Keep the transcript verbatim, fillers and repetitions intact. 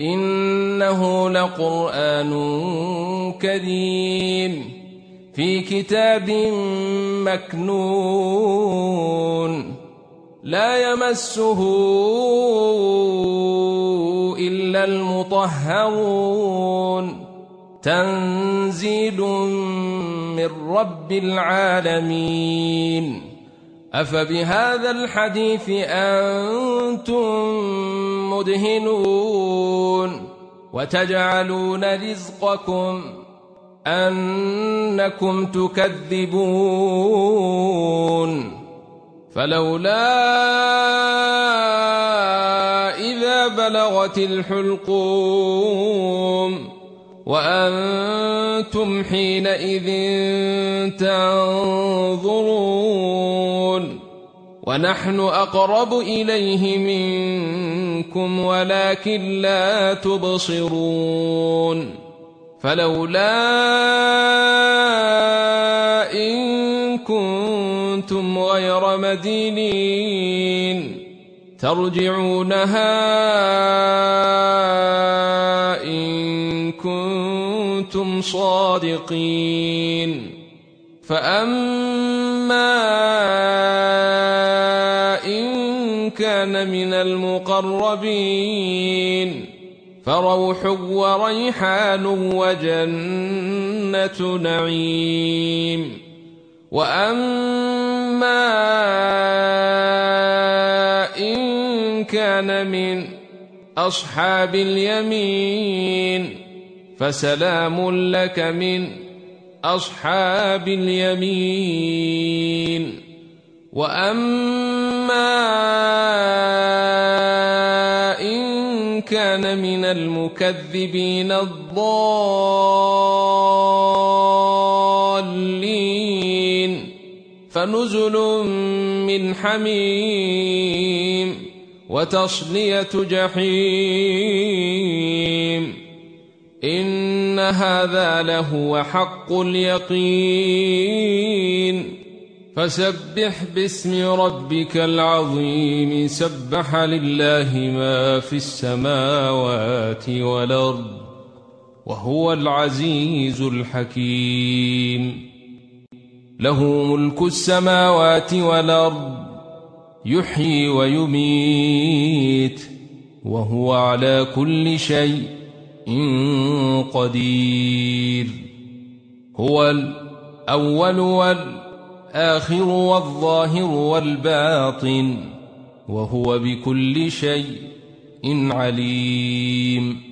إنه لقرآن كريم في كتاب مكنون لا يمسه إلا المطهرون تنزيل من رب العالمين أفبهذا الحديث أنتم مدهنون وتجعلون رزقكم أنكم تكذبون فلولا إذا بلغت الحلقوم وأنتم حينئذ تنظرون ونحن أقرب إليه منكم ولكن لا تبصرون فلولا إن كنتم غير مدينين ترجعونها إن كنتم صادقين فأما إن كان من المقربين فروح وريحان وجنة نعيم وأما إن كان من أصحاب اليمين فسلام لك من أصحاب اليمين وأما إن كان من المكذبين الضالين فنزل من حميم وتصلية جحيم إن هذا لهو حق اليقين فسبح باسم ربك العظيم سبح لله ما في السماوات والأرض وهو العزيز الحكيم له ملك السماوات والأرض يحيي ويميت وهو على كل شيء قدير هو الأول والآخر والظاهر والباطن وهو بكل شيء عليم